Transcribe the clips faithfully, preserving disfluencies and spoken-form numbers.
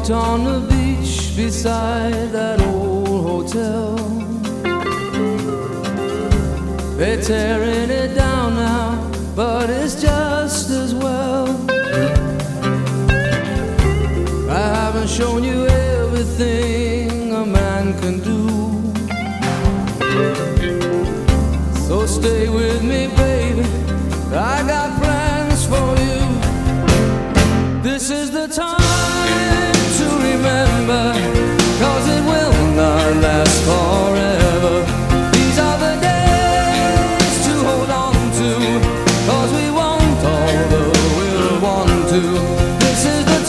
walked on the beach beside that old hotel. They're tearing it down now, but it's just as well. I haven't shown you everything a man can do, so stay with me, baby, I got plans for you. This is the time to remember, 'cause it will not last forever. These are the days to hold on to, 'cause we want all the we'll want to. This is the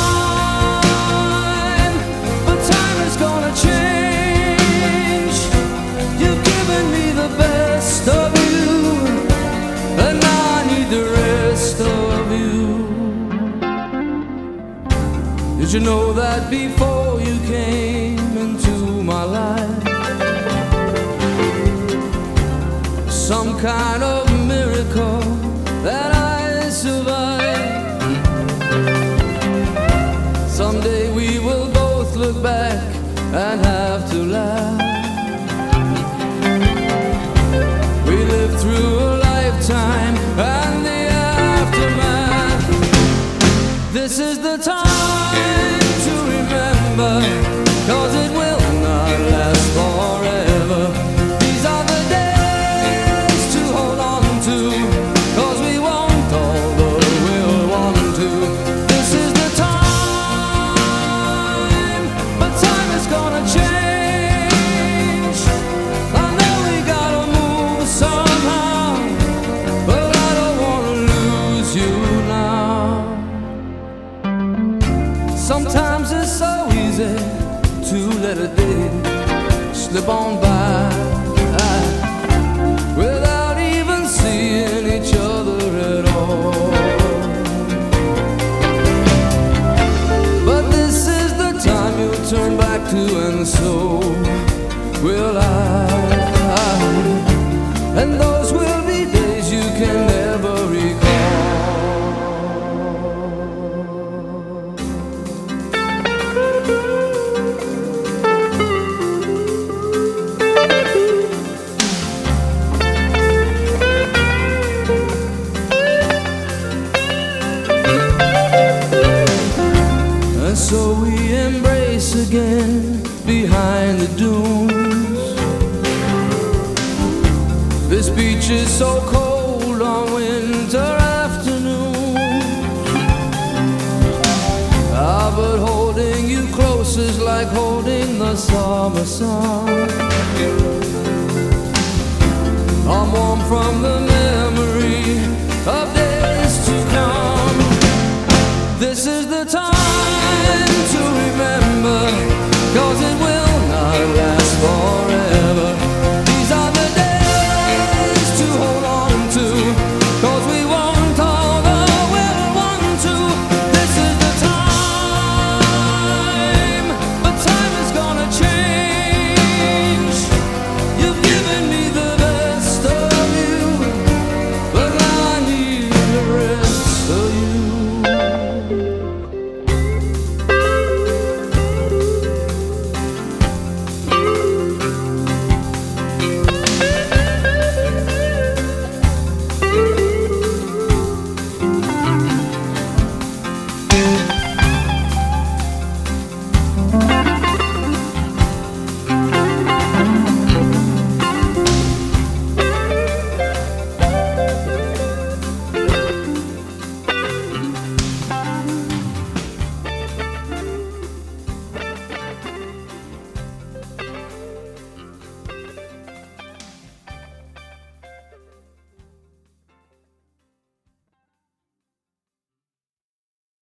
time, but time is gonna change. You've given me the best of you, and now I need the rest of you. Did you know that before you came into my life, some kind of miracle that I survived? Someday we will both look back and have to laugh. We lived through a lifetime and the aftermath. This is the time to remember, 'cause it will not last forever. These are the days to hold on to, 'cause we want all the we'll want to. This is the time, but time is gonna change. I know we gotta move somehow, but I don't wanna lose you now. Sometimes it's so easy to let a day slip on by without even seeing each other at all. But this is the time you'll turn back to, and so will I. And those will be days you can never recall. So we embrace again behind the dunes. This beach is so cold on winter afternoons. Ah, but holding you close is like holding the summer sun. I'm warm from the memory of days to come. This is the time to remember,